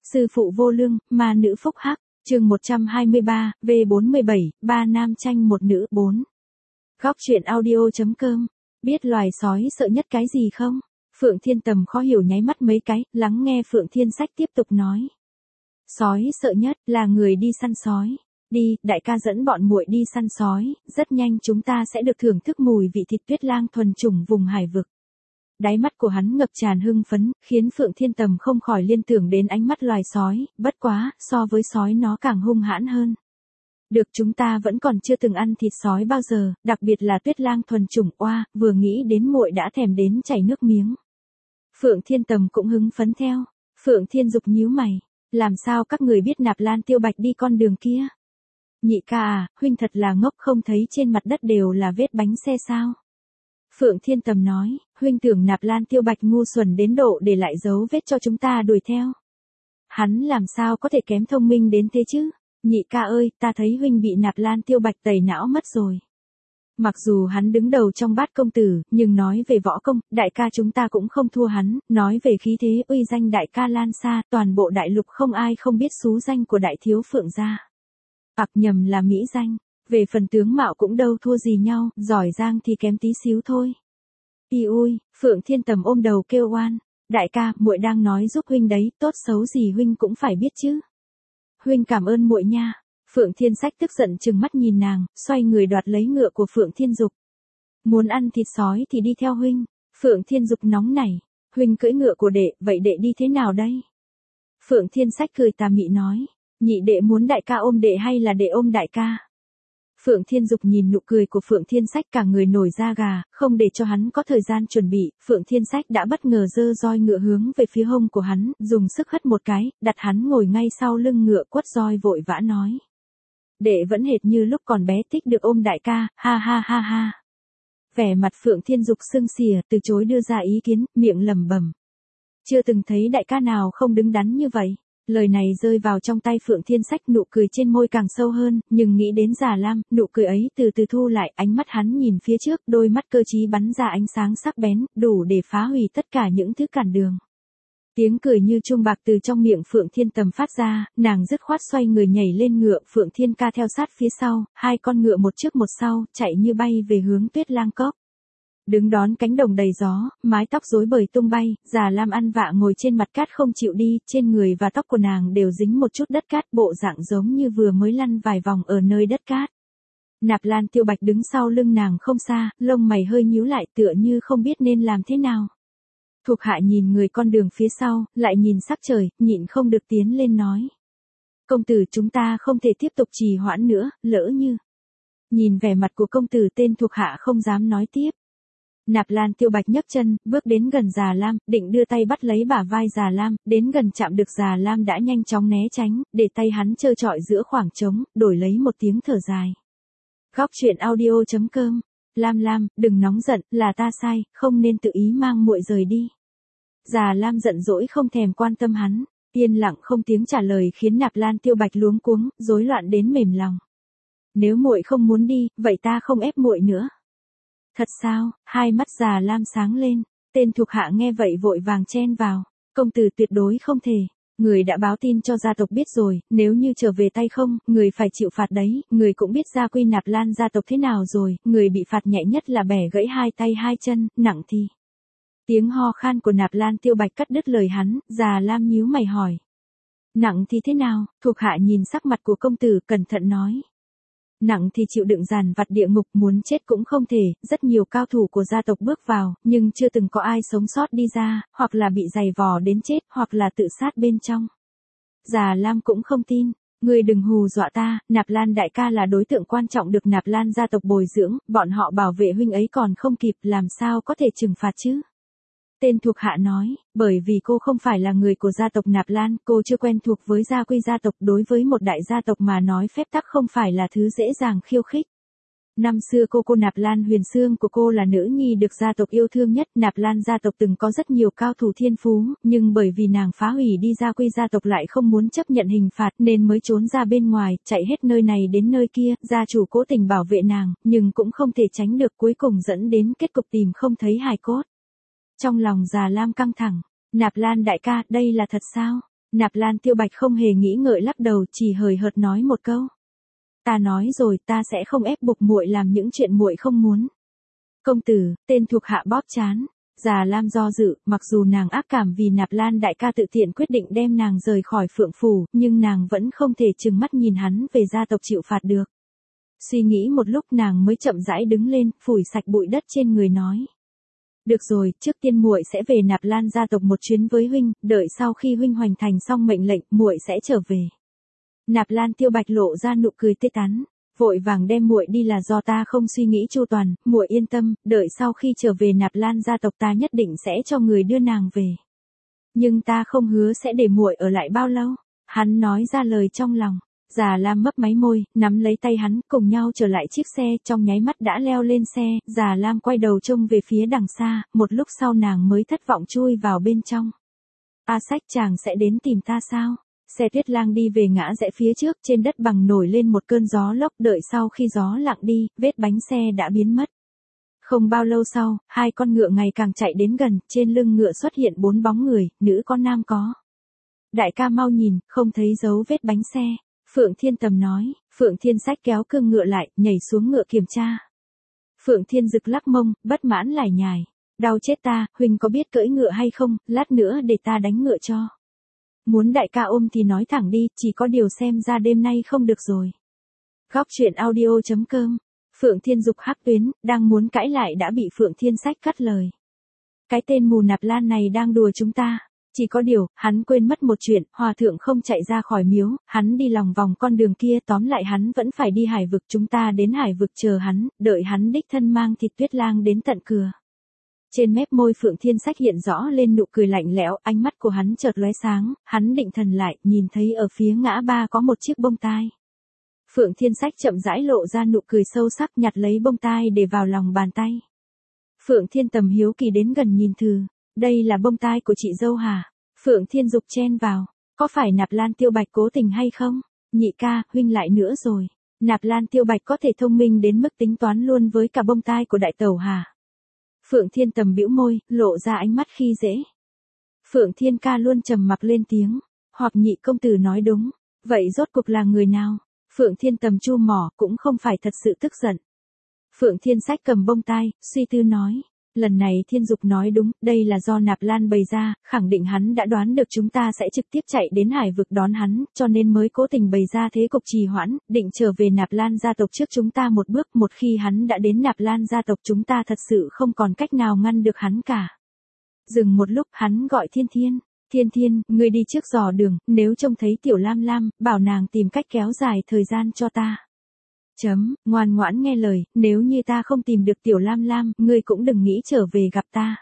Sư phụ vô lương, ma nữ phúc hắc, chương 123, V47, 3 nam tranh một nữ 4. Góc truyện audio.com. Biết loài sói sợ nhất cái gì không? Phượng Thiên Tầm khó hiểu nháy mắt mấy cái, lắng nghe Phượng Thiên Sách tiếp tục nói. Sói sợ nhất là người đi săn sói. Đi, đại ca dẫn bọn muội đi săn sói, rất nhanh chúng ta sẽ được thưởng thức mùi vị thịt tuyết lang thuần chủng vùng hải vực. Đáy mắt của hắn ngập tràn hưng phấn, khiến Phượng Thiên Tầm không khỏi liên tưởng đến ánh mắt loài sói, bất quá, so với sói nó càng hung hãn hơn. Được, chúng ta vẫn còn chưa từng ăn thịt sói bao giờ, đặc biệt là tuyết lang thuần chủng, oa, vừa nghĩ đến muội đã thèm đến chảy nước miếng. Phượng Thiên Tầm cũng hứng phấn theo. Phượng Thiên Dục nhíu mày, làm sao các người biết Nạp Lan Tiêu Bạch đi con đường kia? Nhị ca à, huynh thật là ngốc, không thấy trên mặt đất đều là vết bánh xe sao? Phượng Thiên Tầm nói, huynh tưởng Nạp Lan Tiêu Bạch ngu xuẩn đến độ để lại dấu vết cho chúng ta đuổi theo. Hắn làm sao có thể kém thông minh đến thế chứ? Nhị ca ơi, ta thấy huynh bị Nạp Lan Tiêu Bạch tẩy não mất rồi. Mặc dù hắn đứng đầu trong bát công tử, nhưng nói về võ công, đại ca chúng ta cũng không thua hắn, nói về khí thế uy danh đại ca lan xa, toàn bộ đại lục không ai không biết xú danh của đại thiếu Phượng gia. Nhầm là mỹ danh. Về phần tướng mạo cũng đâu thua gì nhau, giỏi giang thì kém tí xíu thôi. Ui, Phượng Thiên Tầm ôm đầu kêu oan, đại ca, muội đang nói giúp huynh đấy, tốt xấu gì huynh cũng phải biết chứ. Huynh cảm ơn muội nha. Phượng Thiên Sách tức giận trừng mắt nhìn nàng, xoay người đoạt lấy ngựa của Phượng Thiên Dục. Muốn ăn thịt sói thì đi theo huynh. Phượng Thiên Dục nóng nảy, huynh cưỡi ngựa của đệ, vậy đệ đi thế nào đây? Phượng Thiên Sách cười tà mị nói, nhị đệ muốn đại ca ôm đệ hay là đệ ôm đại ca? Phượng Thiên Dục nhìn nụ cười của Phượng Thiên Sách cả người nổi da gà, không để cho hắn có thời gian chuẩn bị, Phượng Thiên Sách đã bất ngờ giơ roi ngựa hướng về phía hông của hắn, dùng sức hất một cái, đặt hắn ngồi ngay sau lưng ngựa, quất roi vội vã nói. Đệ vẫn hệt như lúc còn bé thích được ôm đại ca, ha ha ha ha. Vẻ mặt Phượng Thiên Dục sưng xìa, từ chối đưa ra ý kiến, miệng lẩm bẩm. Chưa từng thấy đại ca nào không đứng đắn như vậy. Lời này rơi vào trong tay Phượng Thiên Sách, nụ cười trên môi càng sâu hơn, nhưng nghĩ đến Già Lam, nụ cười ấy từ từ thu lại, ánh mắt hắn nhìn phía trước, đôi mắt cơ trí bắn ra ánh sáng sắc bén, đủ để phá hủy tất cả những thứ cản đường. Tiếng cười như chuông bạc từ trong miệng Phượng Thiên Tầm phát ra, nàng dứt khoát xoay người nhảy lên ngựa, Phượng Thiên Ca theo sát phía sau, hai con ngựa một trước một sau, chạy như bay về hướng Tuyết Lang Cốc. Đứng đón cánh đồng đầy gió, mái tóc rối bời tung bay, Già Lam ăn vạ ngồi trên mặt cát không chịu đi, trên người và tóc của nàng đều dính một chút đất cát, bộ dạng giống như vừa mới lăn vài vòng ở nơi đất cát. Nạp Lan Tiêu Bạch đứng sau lưng nàng không xa, lông mày hơi nhíu lại tựa như không biết nên làm thế nào. Thuộc hạ nhìn người con đường phía sau, lại nhìn sắc trời, nhịn không được tiến lên nói. Công tử, chúng ta không thể tiếp tục trì hoãn nữa, lỡ như. Nhìn vẻ mặt của công tử, tên thuộc hạ không dám nói tiếp. Nạp Lan Tiêu Bạch nhấc chân, bước đến gần Già Lam, định đưa tay bắt lấy bả vai Già Lam, đến gần chạm được Già Lam đã nhanh chóng né tránh, để tay hắn trơ trọi giữa khoảng trống, đổi lấy một tiếng thở dài. Góc truyện audio.com. Lam, đừng nóng giận, là ta sai, không nên tự ý mang muội rời đi. Già Lam giận dỗi không thèm quan tâm hắn, yên lặng không tiếng trả lời khiến Nạp Lan Tiêu Bạch luống cuống, rối loạn đến mềm lòng. Nếu muội không muốn đi, vậy ta không ép muội nữa. Thật sao? Hai mắt Già Lam sáng lên, tên thuộc hạ nghe vậy vội vàng chen vào, công tử tuyệt đối không thể, người đã báo tin cho gia tộc biết rồi, nếu như trở về tay không, người phải chịu phạt đấy, người cũng biết gia quy Nạp Lan gia tộc thế nào rồi, người bị phạt nhẹ nhất là bẻ gãy hai tay hai chân, nặng thì. Tiếng ho khan của Nạp Lan Tiêu Bạch cắt đứt lời hắn, Già Lam nhíu mày hỏi. Nặng thì thế nào? Thuộc hạ nhìn sắc mặt của công tử, cẩn thận nói. Nặng thì chịu đựng dàn vặt địa ngục, muốn chết cũng không thể, rất nhiều cao thủ của gia tộc bước vào, nhưng chưa từng có ai sống sót đi ra, hoặc là bị giày vò đến chết, hoặc là tự sát bên trong. Già Lam cũng không tin, ngươi đừng hù dọa ta, Nạp Lan đại ca là đối tượng quan trọng được Nạp Lan gia tộc bồi dưỡng, bọn họ bảo vệ huynh ấy còn không kịp, làm sao có thể trừng phạt chứ? Tên thuộc hạ nói, bởi vì cô không phải là người của gia tộc Nạp Lan, cô chưa quen thuộc với gia quy gia tộc, đối với một đại gia tộc mà nói phép tắc không phải là thứ dễ dàng khiêu khích. Năm xưa cô Nạp Lan Huyền Sương của cô là nữ nhi được gia tộc yêu thương nhất, Nạp Lan gia tộc từng có rất nhiều cao thủ thiên phú, nhưng bởi vì nàng phá hủy đi gia quy gia tộc lại không muốn chấp nhận hình phạt nên mới trốn ra bên ngoài, chạy hết nơi này đến nơi kia, gia chủ cố tình bảo vệ nàng, nhưng cũng không thể tránh được, cuối cùng dẫn đến kết cục tìm không thấy hài cốt. Trong lòng Già Lam căng thẳng, Nạp Lan đại ca, đây là thật sao? Nạp Lan Tiêu Bạch không hề nghĩ ngợi lắc đầu, chỉ hời hợt nói một câu. Ta nói rồi, ta sẽ không ép buộc muội làm những chuyện muội không muốn. Công tử, tên thuộc hạ bóp trán. Già Lam do dự, mặc dù nàng ác cảm vì Nạp Lan đại ca tự tiện quyết định đem nàng rời khỏi Phượng Phủ, nhưng nàng vẫn không thể trừng mắt nhìn hắn về gia tộc chịu phạt được. Suy nghĩ một lúc nàng mới chậm rãi đứng lên, phủi sạch bụi đất trên người nói. Được rồi, trước tiên muội sẽ về Nạp Lan gia tộc một chuyến với huynh, đợi sau khi huynh hoành thành xong mệnh lệnh, muội sẽ trở về. Nạp Lan Tiêu Bạch lộ ra nụ cười tươi tắn, vội vàng đem muội đi là do ta không suy nghĩ chu toàn, muội yên tâm, đợi sau khi trở về Nạp Lan gia tộc ta nhất định sẽ cho người đưa nàng về. Nhưng ta không hứa sẽ để muội ở lại bao lâu. Hắn nói ra lời trong lòng. Già Lam mấp máy môi, nắm lấy tay hắn, cùng nhau trở lại chiếc xe, trong nháy mắt đã leo lên xe. Già Lam quay đầu trông về phía đằng xa, một lúc sau nàng mới thất vọng chui vào bên trong. A Sách, chàng sẽ đến tìm ta sao? Xe Tuyết Lang đi về ngã rẽ phía trước, trên đất bằng nổi lên một cơn gió lốc, đợi sau khi gió lặng đi, vết bánh xe đã biến mất. Không bao lâu sau, hai con ngựa ngày càng chạy đến gần, trên lưng ngựa xuất hiện 4 bóng người, nữ có nam có. Đại ca mau nhìn, không thấy dấu vết bánh xe. Phượng Thiên Tầm nói. Phượng Thiên Sách kéo cương ngựa lại, nhảy xuống ngựa kiểm tra. Phượng Thiên Dực lắc mông, bất mãn lải nhải. Đau chết ta, huynh có biết cưỡi ngựa hay không, lát nữa để ta đánh ngựa cho. Muốn đại ca ôm thì nói thẳng đi, chỉ có điều xem ra đêm nay không được rồi. Góc truyện audio.com. Phượng Thiên Dục hắc tuyến, đang muốn cãi lại đã bị Phượng Thiên Sách cắt lời. Cái tên mù Nạp Lan này đang đùa chúng ta. Chỉ có điều, hắn quên mất một chuyện, hòa thượng không chạy ra khỏi miếu, hắn đi lòng vòng con đường kia, tóm lại hắn vẫn phải đi hải vực, chúng ta đến hải vực chờ hắn, đợi hắn đích thân mang thịt Tuyết Lang đến tận cửa. Trên mép môi Phượng Thiên Sách hiện rõ lên nụ cười lạnh lẽo, ánh mắt của hắn chợt lóe sáng, hắn định thần lại, nhìn thấy ở phía ngã ba có một chiếc bông tai. Phượng Thiên Sách chậm rãi lộ ra nụ cười sâu sắc, nhặt lấy bông tai để vào lòng bàn tay. Phượng Thiên Tầm hiếu kỳ đến gần nhìn thử, đây là bông tai của chị dâu hả? Phượng Thiên Dục chen vào, có phải Nạp Lan Tiêu Bạch cố tình hay không? Nhị ca, huynh lại nữa rồi. Nạp Lan Tiêu Bạch có thể thông minh đến mức tính toán luôn với cả bông tai của đại tẩu hả? Phượng Thiên Tầm bĩu môi, lộ ra ánh mắt khi dễ. Phượng Thiên ca luôn trầm mặc lên tiếng, hoặc nhị công tử nói đúng, vậy rốt cuộc là người nào? Phượng Thiên Tầm chu mỏ, cũng không phải thật sự tức giận. Phượng Thiên Sách cầm bông tai, suy tư nói, lần này Thiên Dục nói đúng, đây là do Nạp Lan bày ra, khẳng định hắn đã đoán được chúng ta sẽ trực tiếp chạy đến hải vực đón hắn, cho nên mới cố tình bày ra thế cục trì hoãn, định trở về Nạp Lan gia tộc trước chúng ta một bước, một khi hắn đã đến Nạp Lan gia tộc chúng ta thật sự không còn cách nào ngăn được hắn cả. Dừng một lúc hắn gọi Thiên Thiên. Thiên Thiên, ngươi đi trước dò đường, nếu trông thấy Tiểu Lam Lam, bảo nàng tìm cách kéo dài thời gian cho ta. Ngoan ngoãn nghe lời, nếu như ta không tìm được Tiểu Lam Lam, ngươi cũng đừng nghĩ trở về gặp ta.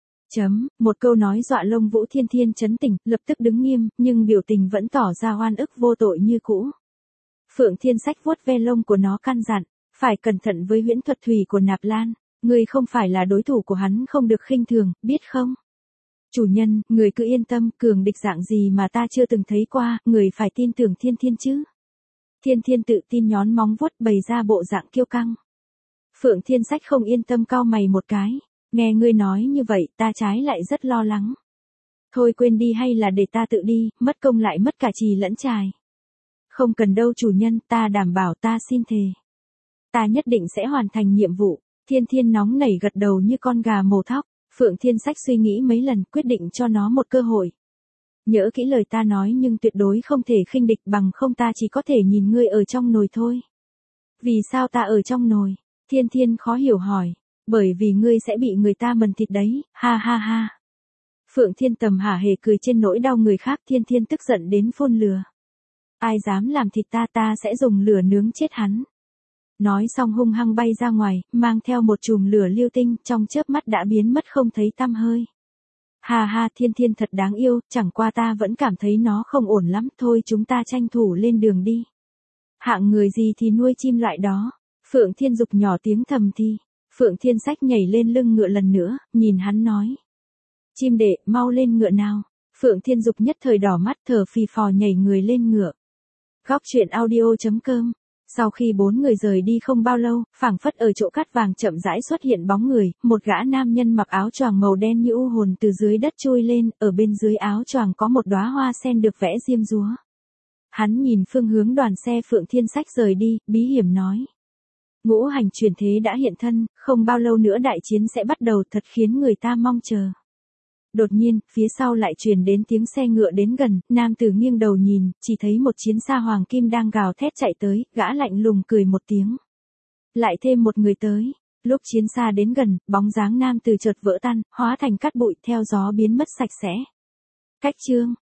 Một câu nói dọa lông Vũ Thiên Thiên chấn tỉnh, lập tức đứng nghiêm, nhưng biểu tình vẫn tỏ ra oan ức vô tội như cũ. Phượng Thiên Sách vuốt ve lông của nó căn dặn, phải cẩn thận với huyễn thuật thủy của Nạp Lan, ngươi không phải là đối thủ của hắn, không được khinh thường, biết không? Chủ nhân, người cứ yên tâm, cường địch dạng gì mà ta chưa từng thấy qua, người phải tin tưởng Thiên Thiên chứ. Thiên Thiên tự tin nhón móng vuốt bày ra bộ dạng kiêu căng. Phượng Thiên Sách không yên tâm cau mày một cái, nghe ngươi nói như vậy ta trái lại rất lo lắng. Thôi quên đi, hay là để ta tự đi, mất công lại mất cả chì lẫn chài. Không cần đâu chủ nhân, ta đảm bảo, ta xin thề. Ta nhất định sẽ hoàn thành nhiệm vụ. Thiên Thiên nóng nảy gật đầu như con gà mổ thóc. Phượng Thiên Sách suy nghĩ mấy lần, quyết định cho nó một cơ hội. Nhớ kỹ lời ta nói, nhưng tuyệt đối không thể khinh địch, bằng không ta chỉ có thể nhìn ngươi ở trong nồi thôi. Vì sao ta ở trong nồi? Thiên Thiên khó hiểu hỏi. Bởi vì ngươi sẽ bị người ta mần thịt đấy, ha ha ha. Phượng Thiên Tầm hả hề cười trên nỗi đau người khác. Thiên Thiên tức giận đến phun lửa. Ai dám làm thịt ta, ta sẽ dùng lửa nướng chết hắn. Nói xong hung hăng bay ra ngoài, mang theo một chùm lửa lưu tinh, trong chớp mắt đã biến mất không thấy tăm hơi. Ha ha, Thiên Thiên thật đáng yêu, chẳng qua ta vẫn cảm thấy nó không ổn lắm, thôi chúng ta tranh thủ lên đường đi. Hạng người gì thì nuôi chim loại đó. Phượng Thiên Dục nhỏ tiếng thầm thì. Phượng Thiên Sách nhảy lên lưng ngựa lần nữa, nhìn hắn nói. Chim đệ, mau lên ngựa nào. Phượng Thiên Dục nhất thời đỏ mắt, thở phì phò nhảy người lên ngựa. Góc truyện audio.com Sau khi 4 người rời đi không bao lâu, phảng phất ở chỗ cát vàng chậm rãi xuất hiện bóng người, một gã nam nhân mặc áo choàng màu đen như u hồn từ dưới đất trôi lên, ở bên dưới áo choàng có một đóa hoa sen được vẽ diêm dúa. Hắn nhìn phương hướng đoàn xe Phượng Thiên Sách rời đi, bí hiểm nói. Ngũ hành chuyển thế đã hiện thân, không bao lâu nữa đại chiến sẽ bắt đầu, thật khiến người ta mong chờ. Đột nhiên, phía sau lại truyền đến tiếng xe ngựa đến gần, nam tử nghiêng đầu nhìn, chỉ thấy một chiến xa hoàng kim đang gào thét chạy tới, gã lạnh lùng cười một tiếng. Lại thêm một người tới. Lúc chiến xa đến gần, bóng dáng nam tử chợt vỡ tan, hóa thành cát bụi theo gió biến mất sạch sẽ. Cách chương